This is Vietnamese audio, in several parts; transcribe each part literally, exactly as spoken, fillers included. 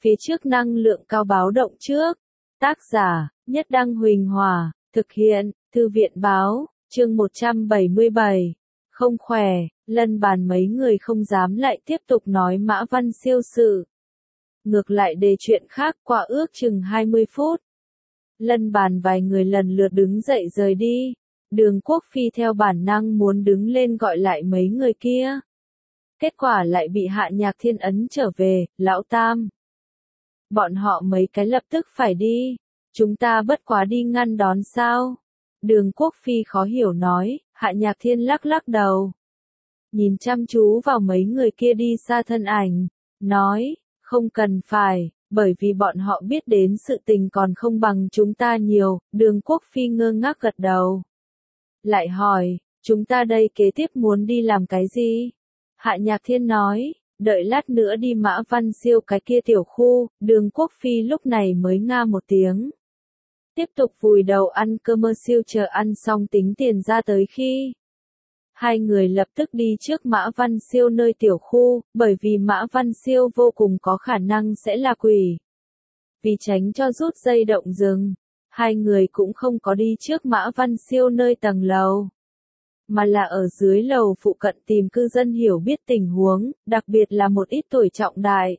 phía trước năng lượng cao báo động trước. Tác giả, Nhất Đăng Huỳnh Hòa, thực hiện, Thư viện Báo, chương một trăm bảy mươi bảy. Không khỏe, Lân Bàn mấy người không dám lại tiếp tục nói Mã Văn Siêu sự. Ngược lại đề chuyện khác qua ước chừng hai mươi phút. Lân Bàn vài người lần lượt đứng dậy rời đi. Đường Quốc Phi theo bản năng muốn đứng lên gọi lại mấy người kia. Kết quả lại bị Hạ Nhạc Thiên ấn trở về, lão Tam. Bọn họ mấy cái lập tức phải đi. Chúng ta bất quá đi ngăn đón sao? Đường Quốc Phi khó hiểu nói, Hạ Nhạc Thiên lắc lắc đầu. Nhìn chăm chú vào mấy người kia đi xa thân ảnh, nói, không cần phải, bởi vì bọn họ biết đến sự tình còn không bằng chúng ta nhiều. Đường Quốc Phi ngơ ngác gật đầu. Lại hỏi, chúng ta đây kế tiếp muốn đi làm cái gì? Hạ Nhạc Thiên nói, đợi lát nữa đi Mã Văn Siêu cái kia tiểu khu. Đường Quốc Phi lúc này mới nga một tiếng. Tiếp tục vùi đầu ăn cơm mơ siêu, chờ ăn xong tính tiền ra tới khi. Hai người lập tức đi trước Mã Văn Siêu nơi tiểu khu, bởi vì Mã Văn Siêu vô cùng có khả năng sẽ là quỷ. Vì tránh cho rút dây động rừng, hai người cũng không có đi trước Mã Văn Siêu nơi tầng lầu, mà là ở dưới lầu phụ cận tìm cư dân hiểu biết tình huống, đặc biệt là một ít tuổi trọng đại.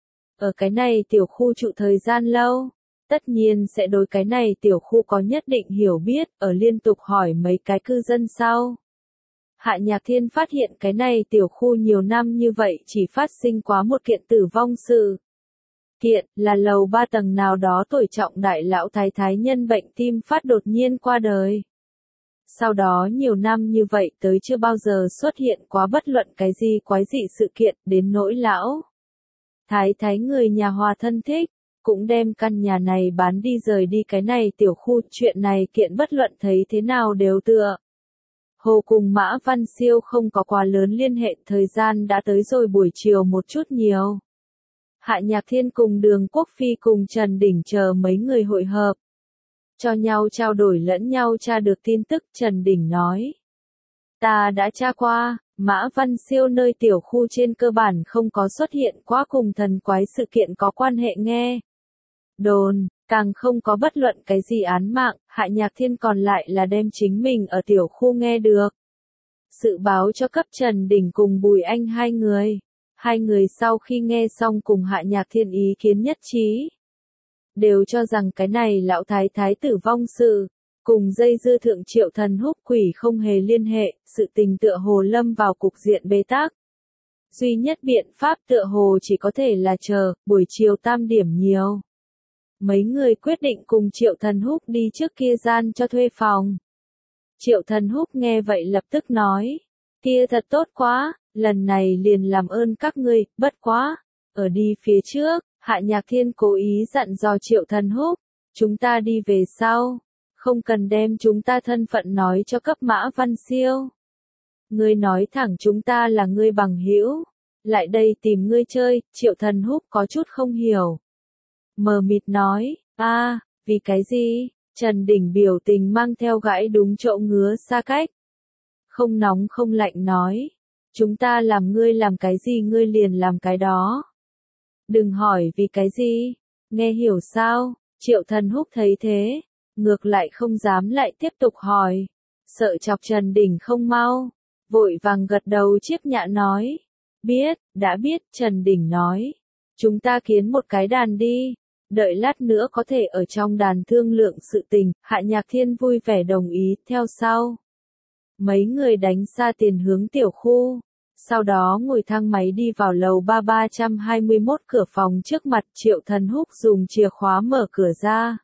Ở cái này tiểu khu trụ thời gian lâu, tất nhiên sẽ đối cái này tiểu khu có nhất định hiểu biết, ở liên tục hỏi mấy cái cư dân sau. Hạ Nhạc Thiên phát hiện cái này tiểu khu nhiều năm như vậy chỉ phát sinh quá một kiện tử vong sự. Kiện là lầu ba tầng nào đó tuổi trọng đại lão thái thái nhân bệnh tim phát đột nhiên qua đời. Sau đó nhiều năm như vậy tới chưa bao giờ xuất hiện quá bất luận cái gì quái dị sự kiện, đến nỗi lão thái thái người nhà hòa thân thích, cũng đem căn nhà này bán đi rời đi cái này tiểu khu. Chuyện này kiện bất luận thấy thế nào đều tựa hồ cùng Mã Văn Siêu không có quá lớn liên hệ. Thời gian đã tới rồi buổi chiều một chút nhiều. Hạ Nhạc Thiên cùng Đường Quốc Phi cùng Trần Đỉnh chờ mấy người hội hợp, cho nhau trao đổi lẫn nhau tra được tin tức. Trần Đỉnh nói, ta đã tra qua, Mã Văn Siêu nơi tiểu khu trên cơ bản không có xuất hiện quá cùng thần quái sự kiện có quan hệ nghe đồn, càng không có bất luận cái gì án mạng. Hạ Nhạc Thiên còn lại là đem chính mình ở tiểu khu nghe được sự báo cho cấp Trần Đỉnh cùng Bùi Anh hai người. Hai người sau khi nghe xong cùng Hạ Nhạc Thiên ý kiến nhất trí, đều cho rằng cái này lão thái thái tử vong sự, cùng dây dưa thượng Triệu Thần Húc quỷ không hề liên hệ. Sự tình tựa hồ lâm vào cục diện bế tắc. Duy nhất biện pháp tựa hồ chỉ có thể là chờ, buổi chiều tam điểm nhiều. Mấy người quyết định cùng Triệu Thần Húc đi trước kia gian cho thuê phòng. Triệu Thần Húc nghe vậy lập tức nói, kia thật tốt quá, lần này liền làm ơn các ngươi. Bất quá, ở đi phía trước, Hạ Nhạc Thiên cố ý dặn dò Triệu Thần Húc, chúng ta đi về sau, không cần đem chúng ta thân phận nói cho cấp Mã Văn Siêu. Ngươi nói thẳng chúng ta là ngươi bằng hữu, lại đây tìm ngươi chơi. Triệu Thần Húc có chút không hiểu, mờ mịt nói, a, vì cái gì? Trần Đỉnh biểu tình mang theo gãi đúng chỗ ngứa xa cách, không nóng không lạnh nói, chúng ta làm ngươi làm cái gì ngươi liền làm cái đó. Đừng hỏi vì cái gì, nghe hiểu sao? Triệu Thần Húc thấy thế, ngược lại không dám lại tiếp tục hỏi, sợ chọc Trần Đỉnh không mau, vội vàng gật đầu chiếp nhạ nói, biết, đã biết. Trần Đỉnh nói, chúng ta kiến một cái đàn đi, đợi lát nữa có thể ở trong đàn thương lượng sự tình. Hạ Nhạc Thiên vui vẻ đồng ý. Theo sau, mấy người đánh xa tiền hướng tiểu khu, sau đó ngồi thang máy đi vào lầu ba ba trăm hai mươi mốt. Cửa phòng trước mặt Triệu Thần Húc dùng chìa khóa mở cửa ra.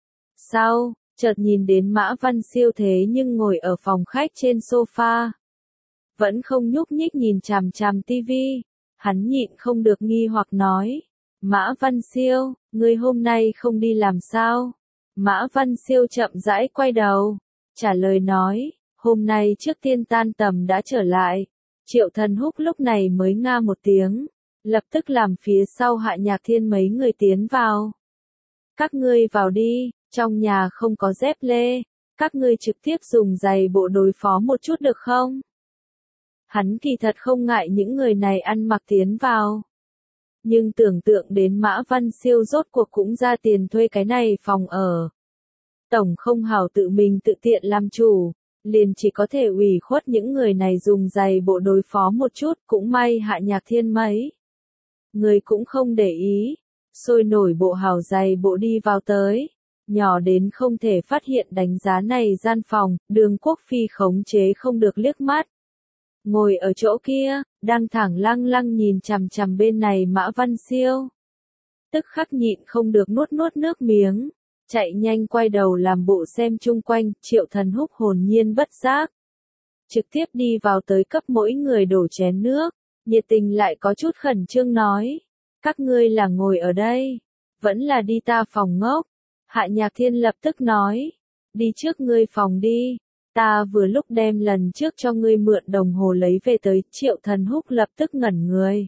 Sau, chợt nhìn đến Mã Văn Siêu thế nhưng ngồi ở phòng khách trên sofa, vẫn không nhúc nhích nhìn chằm chằm tivi. Hắn nhịn không được nghi hoặc nói, Mã Văn Siêu, ngươi hôm nay không đi làm sao? Mã Văn Siêu chậm rãi quay đầu, trả lời nói, hôm nay trước tiên tan tầm đã trở lại. Triệu Thần Húc lúc này mới nga một tiếng, lập tức làm phía sau Hạ Nhạc Thiên mấy người tiến vào. Các ngươi vào đi, trong nhà không có dép lê, các ngươi trực tiếp dùng giày bộ đối phó một chút được không? Hắn kỳ thật không ngại những người này ăn mặc tiến vào. nhưng tưởng tượng đến Mã Văn Siêu rốt cuộc cũng ra tiền thuê cái này phòng ở. Tổng không hảo tự mình tự tiện làm chủ, liền chỉ có thể ủy khuất những người này dùng giày bộ đối phó một chút, cũng may Hạ Nhạc Thiên mấy người cũng không để ý, sôi nổi bộ hào giày bộ đi vào tới, nhỏ đến không thể phát hiện đánh giá này gian phòng, Đường Quốc Phi khống chế không được liếc mắt. Ngồi ở chỗ kia, đang thẳng lăng lăng nhìn chằm chằm bên này Mã Văn Siêu. Tức khắc nhịn không được nuốt nuốt nước miếng, chạy nhanh quay đầu làm bộ xem chung quanh, Triệu Thần Húc hồn nhiên bất giác. Trực tiếp đi vào tới cấp mỗi người đổ chén nước, nhiệt tình lại có chút khẩn trương nói. Các ngươi là ngồi ở đây, vẫn là đi ta phòng ngốc. Hạ Nhạc Thiên lập tức nói, đi trước ngươi phòng đi, ta vừa lúc đem lần trước cho ngươi mượn đồng hồ lấy về tới. Triệu Thần Húc lập tức ngẩn người.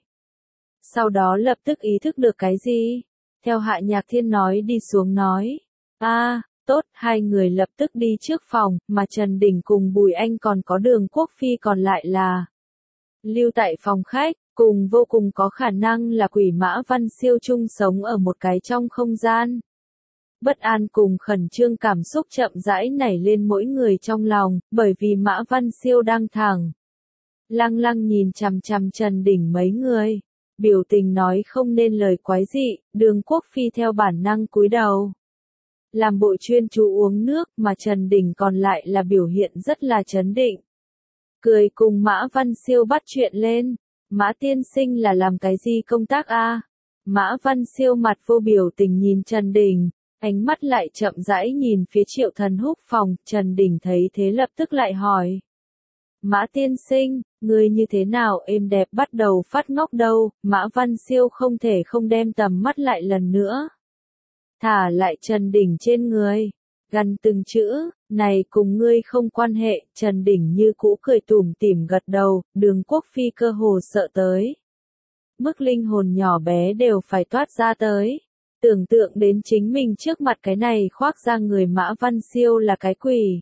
Sau đó lập tức ý thức được cái gì, theo Hạ Nhạc Thiên nói đi xuống nói. A, à, tốt, hai người lập tức đi trước phòng, mà Trần Đình cùng Bùi Anh còn có Đường Quốc Phi còn lại là lưu tại phòng khách, cùng vô cùng có khả năng là quỷ Mã Văn Siêu chung sống ở một cái trong không gian. Bất an cùng khẩn trương cảm xúc chậm rãi nảy lên mỗi người trong lòng, bởi vì Mã Văn Siêu đang thẳng lăng lăng nhìn chằm chằm Trần Đình mấy người, biểu tình nói không nên lời quái dị. Đường Quốc Phi theo bản năng cúi đầu, làm bộ chuyên chú uống nước, mà Trần Đình còn lại là biểu hiện rất là trấn định. Cười cùng Mã Văn Siêu bắt chuyện lên, Mã tiên sinh là làm cái gì công tác a? Mã Văn Siêu mặt vô biểu tình nhìn Trần Đình, ánh mắt lại chậm rãi nhìn phía Triệu Thần Húc phòng. Trần Đình thấy thế lập tức lại hỏi. Mã tiên sinh, người như thế nào êm đẹp bắt đầu phát ngốc đâu? Mã Văn Siêu không thể không đem tầm mắt lại lần nữa thả lại Trần Đình trên người, gằn từng chữ, này cùng ngươi không quan hệ. Trần Đình như cũ cười tủm tỉm gật đầu, Đường Quốc Phi cơ hồ sợ tới mức linh hồn nhỏ bé đều phải toát ra tới, tưởng tượng đến chính mình trước mặt cái này khoác ra người Mã Văn Siêu là cái quỷ.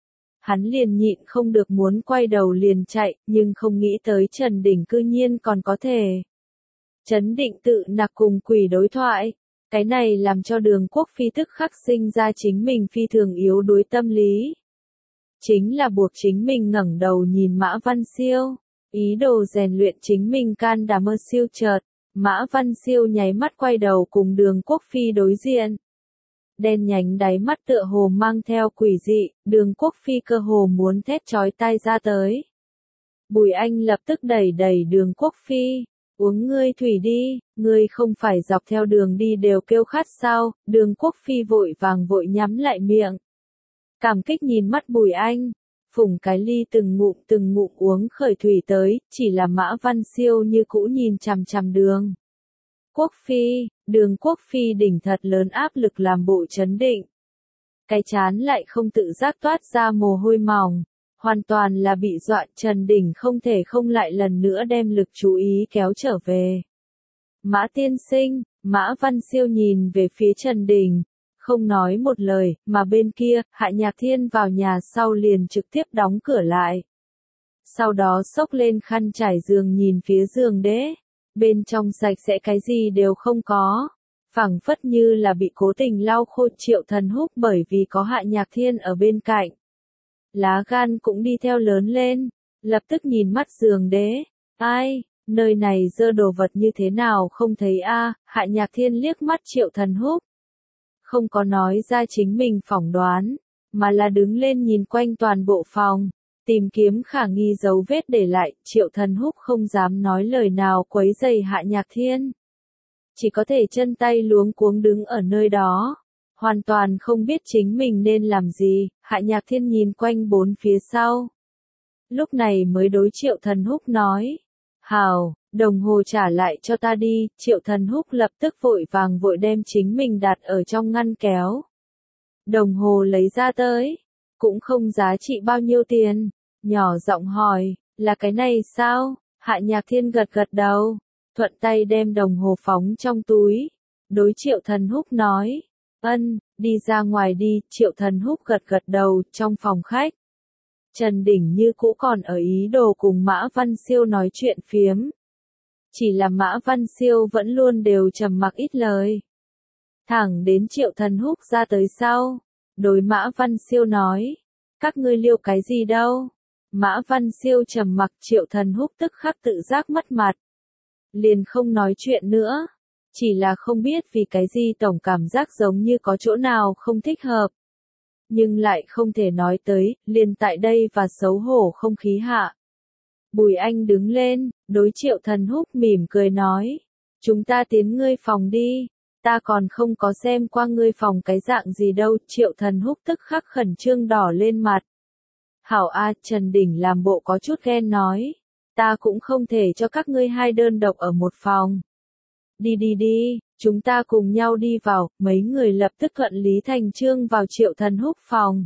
Hắn liền nhịn không được muốn quay đầu liền chạy, nhưng không nghĩ tới Trần Đình cư nhiên còn có thể trấn định tự nặc cùng quỷ đối thoại. Cái này làm cho Đường Quốc Phi tức khắc sinh ra chính mình phi thường yếu đuối tâm lý. Chính là buộc chính mình ngẩng đầu nhìn Mã Văn Siêu, ý đồ rèn luyện chính mình can đảm mơ siêu chợt. Mã Văn Siêu nháy mắt quay đầu cùng Đường Quốc Phi đối diện. Đen nhánh đáy mắt tựa hồ mang theo quỷ dị, Đường Quốc Phi cơ hồ muốn thét chói tai ra tới. Bùi Anh lập tức đẩy đẩy Đường Quốc Phi. Uống ngươi thủy đi, ngươi không phải dọc theo đường đi đều kêu khát sao? Đường Quốc Phi vội vàng vội nhắm lại miệng. Cảm kích nhìn mắt Bùi Anh, phủng cái ly từng ngụm từng ngụm uống khởi thủy tới, chỉ là Mã Văn Siêu như cũ nhìn chằm chằm Đường Quốc Phi. Đường Quốc Phi đỉnh thật lớn áp lực làm bộ trấn định. Cái chán lại không tự giác toát ra mồ hôi mỏng. Hoàn toàn là bị dọa. Trần Đình không thể không lại lần nữa đem lực chú ý kéo trở về. Mã tiên sinh, Mã Văn Siêu nhìn về phía Trần Đình, không nói một lời, mà bên kia, Hạ Nhạc Thiên vào nhà sau liền trực tiếp đóng cửa lại. Sau đó xốc lên khăn trải giường nhìn phía giường đế, bên trong sạch sẽ cái gì đều không có, phẳng phất như là bị cố tình lau khô. Triệu Thần Húc bởi vì có Hạ Nhạc Thiên ở bên cạnh, lá gan cũng đi theo lớn lên, lập tức nhìn mắt giường đế. Ai, nơi này dơ đồ vật như thế nào không thấy a? À? Hạ Nhạc Thiên liếc mắt Triệu Thần Húc, không có nói ra chính mình phỏng đoán, mà là đứng lên nhìn quanh toàn bộ phòng, tìm kiếm khả nghi dấu vết để lại. Triệu Thần Húc không dám nói lời nào quấy rầy Hạ Nhạc Thiên, chỉ có thể chân tay luống cuống đứng ở nơi đó, hoàn toàn không biết chính mình nên làm gì. Hạ Nhạc Thiên nhìn quanh bốn phía sau, lúc này mới đối Triệu Thần Húc nói, hào, đồng hồ trả lại cho ta đi. Triệu Thần Húc lập tức vội vàng vội đem chính mình đặt ở trong ngăn kéo. Đồng hồ lấy ra tới, cũng không giá trị bao nhiêu tiền, nhỏ giọng hỏi, là cái này sao? Hạ Nhạc Thiên gật gật đầu, thuận tay đem đồng hồ phóng trong túi, đối Triệu Thần Húc nói, ân, đi ra ngoài đi. Triệu Thần Húc gật gật đầu. Trong phòng khách, Trần Đình như cũ còn ở ý đồ cùng Mã Văn Siêu nói chuyện phiếm. Chỉ là Mã Văn Siêu vẫn luôn đều trầm mặc ít lời. Thẳng đến Triệu Thần Húc ra tới sau, đối Mã Văn Siêu nói, các ngươi liêu cái gì đâu. Mã Văn Siêu trầm mặc, Triệu Thần Húc tức khắc tự giác mất mặt. Liền không nói chuyện nữa. Chỉ là không biết vì cái gì tổng cảm giác giống như có chỗ nào không thích hợp. Nhưng lại không thể nói tới, liền tại đây và xấu hổ không khí hạ. Bùi Anh đứng lên, đối Triệu Thần Húc mỉm cười nói. Chúng ta tiến ngươi phòng đi. Ta còn không có xem qua ngươi phòng cái dạng gì đâu. Triệu Thần Húc tức khắc khẩn trương đỏ lên mặt. Hảo A, Trần Đình làm bộ có chút ghen nói. Ta cũng không thể cho các ngươi hai đơn độc ở một phòng. Đi đi đi, chúng ta cùng nhau đi vào. Mấy người lập tức thuận lý thành chương vào Triệu Thần Húc phòng.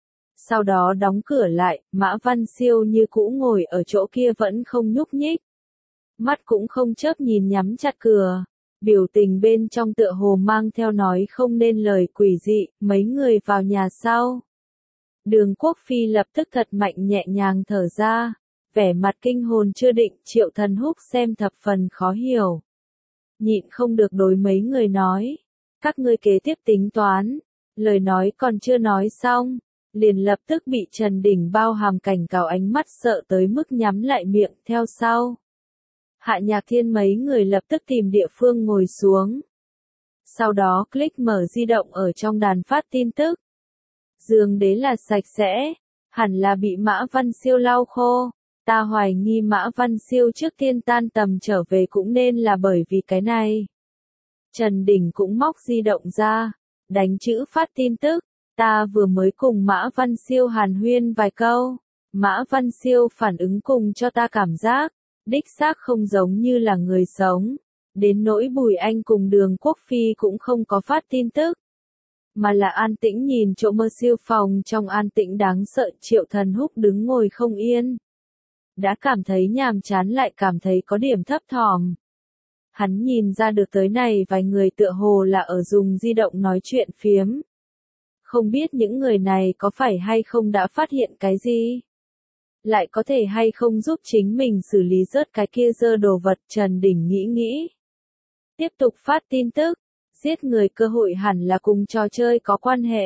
Sau đó đóng cửa lại, Mã Văn Siêu như cũ ngồi ở chỗ kia vẫn không nhúc nhích. Mắt cũng không chớp nhìn nhắm chặt cửa. Biểu tình bên trong tựa hồ mang theo nói không nên lời quỷ dị. Mấy người vào nhà sau. Đường Quốc Phi lập tức thật mạnh nhẹ nhàng thở ra. Vẻ mặt kinh hồn chưa định, Triệu Thần Húc xem thập phần khó hiểu. Nhịn không được đối mấy người nói. Các ngươi kế tiếp tính toán. Lời nói còn chưa nói xong. Liền lập tức bị Trần Đình bao hàm cảnh cáo ánh mắt sợ tới mức nhắm lại miệng theo sau. Hạ Nhạc Thiên mấy người lập tức tìm địa phương ngồi xuống. Sau đó click mở di động ở trong đàn phát tin tức. Giường đế là sạch sẽ, hẳn là bị Mã Văn Siêu lau khô. Ta hoài nghi Mã Văn Siêu trước tiên tan tầm trở về cũng nên là bởi vì cái này. Trần Đình cũng móc di động ra, đánh chữ phát tin tức. Ta vừa mới cùng Mã Văn Siêu hàn huyên vài câu. Mã Văn Siêu phản ứng cùng cho ta cảm giác, đích xác không giống như là người sống. Đến nỗi Bùi Anh cùng Đường Quốc Phi cũng không có phát tin tức. Mà là an tĩnh nhìn chỗ mơ siêu phòng trong an tĩnh đáng sợ. Triệu Thần Húc đứng ngồi không yên. Đã cảm thấy nhàm chán lại cảm thấy có điểm thấp thỏm. Hắn nhìn ra được tới này vài người tựa hồ là ở dùng di động nói chuyện phiếm. Không biết những người này có phải hay không đã phát hiện cái gì? Lại có thể hay không giúp chính mình xử lý rớt cái kia dơ đồ vật. Trần Đình nghĩ nghĩ. Tiếp tục phát tin tức. Giết người cơ hội hẳn là cùng trò chơi có quan hệ.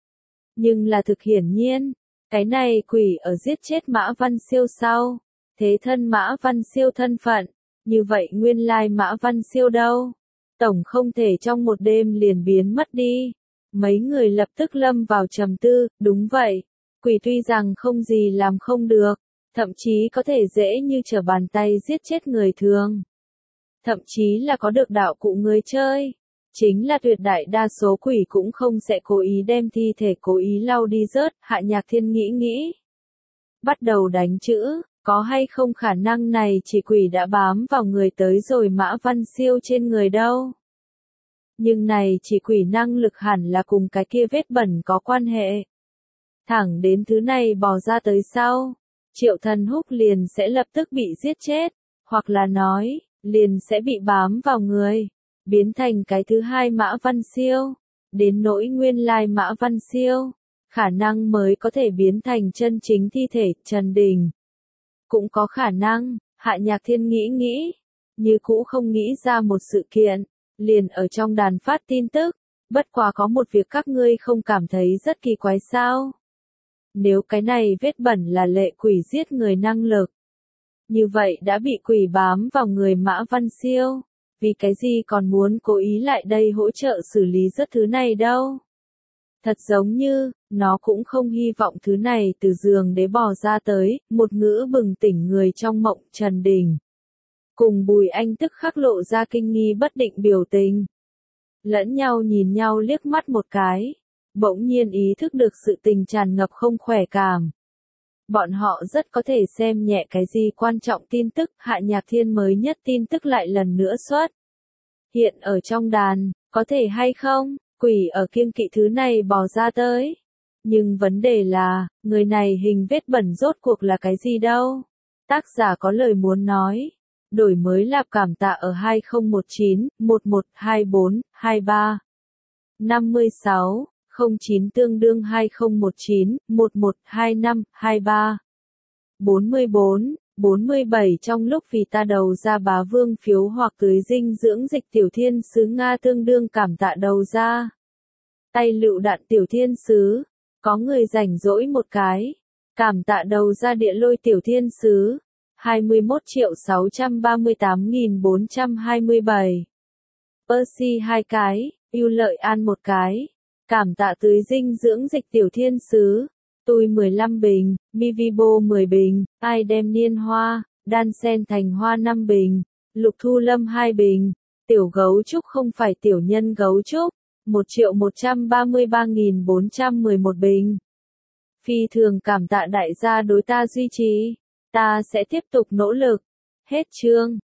Nhưng là thực hiển nhiên. Cái này quỷ ở giết chết Mã Văn Siêu sau. Thế thân Mã Văn Siêu thân phận. Như vậy nguyên lai Mã Văn Siêu đâu? Tổng không thể trong một đêm liền biến mất đi. Mấy người lập tức lâm vào trầm tư. Đúng vậy. Quỷ tuy rằng không gì làm không được. Thậm chí có thể dễ như trở bàn tay giết chết người thường. Thậm chí là có được đạo cụ người chơi. Chính là tuyệt đại đa số quỷ cũng không sẽ cố ý đem thi thể cố ý lau đi rớt. Hạ Nhạc Thiên nghĩ nghĩ. Bắt đầu đánh chữ. Có hay không khả năng này chỉ quỷ đã bám vào người tới rồi Mã Văn Siêu trên người đâu. Nhưng này chỉ quỷ năng lực hẳn là cùng cái kia vết bẩn có quan hệ. Thẳng đến thứ này bò ra tới sau. Triệu Thần Húc liền sẽ lập tức bị giết chết. Hoặc là nói, liền sẽ bị bám vào người. Biến thành cái thứ hai Mã Văn Siêu. Đến nỗi nguyên lai Mã Văn Siêu. Khả năng mới có thể biến thành chân chính thi thể. Trần Đình cũng có khả năng. Hạ Nhạc Thiên nghĩ nghĩ. Như cũ không nghĩ ra một sự kiện. Liền ở trong đàn phát tin tức. Bất quá có một việc các ngươi không cảm thấy rất kỳ quái sao? Nếu cái này vết bẩn là lệ quỷ giết người năng lực. Như vậy đã bị quỷ bám vào người Mã Văn Siêu. Vì cái gì còn muốn cố ý lại đây hỗ trợ xử lý rất thứ này đâu? Thật giống như, nó cũng không hy vọng thứ này từ giường đế bò ra tới. Một ngữ bừng tỉnh người trong mộng. Trần Đình cùng Bùi Anh tức khắc lộ ra kinh nghi bất định biểu tình. Lẫn nhau nhìn nhau liếc mắt một cái. Bỗng nhiên ý thức được sự tình tràn ngập không khỏe cảm. Bọn họ rất có thể xem nhẹ cái gì quan trọng tin tức. Hạ Nhạc Thiên mới nhất tin tức lại lần nữa xuất hiện ở trong đàn. Có thể hay không, quỷ ở kiêng kỵ thứ này bò ra tới. Nhưng vấn đề là, người này hình vết bẩn rốt cuộc là cái gì đâu. Tác giả có lời muốn nói. Đổi mới lạp cảm tạ ở hai không một chín, một một hai bốn, hai ba. năm mươi sáu, không chín tương đương hai không một chín, một một hai năm, hai ba. bốn mươi bốn, bốn mươi bảy Trong lúc vì ta đầu ra bá vương phiếu hoặc tưới dinh dưỡng dịch tiểu thiên sứ Nga tương đương cảm tạ đầu ra tay lựu đạn tiểu thiên sứ, có người rảnh rỗi một cái, cảm tạ đầu ra địa lôi tiểu thiên sứ, hai mươi mốt triệu sáu trăm ba mươi tám nghìn bốn trăm hai mươi bảy. Percy hai cái, ưu lợi an một cái, cảm tạ tưới dinh dưỡng dịch tiểu thiên sứ, tôi mười lăm bình, Mivibo mười bình, ai đem niên hoa, đan sen thành hoa năm bình, lục thu lâm hai bình, tiểu gấu trúc không phải tiểu nhân gấu trúc, một triệu một trăm ba mươi ba nghìn bốn trăm mười một bình. Phi thường cảm tạ đại gia đối ta duy trì, ta sẽ tiếp tục nỗ lực. Hết chương.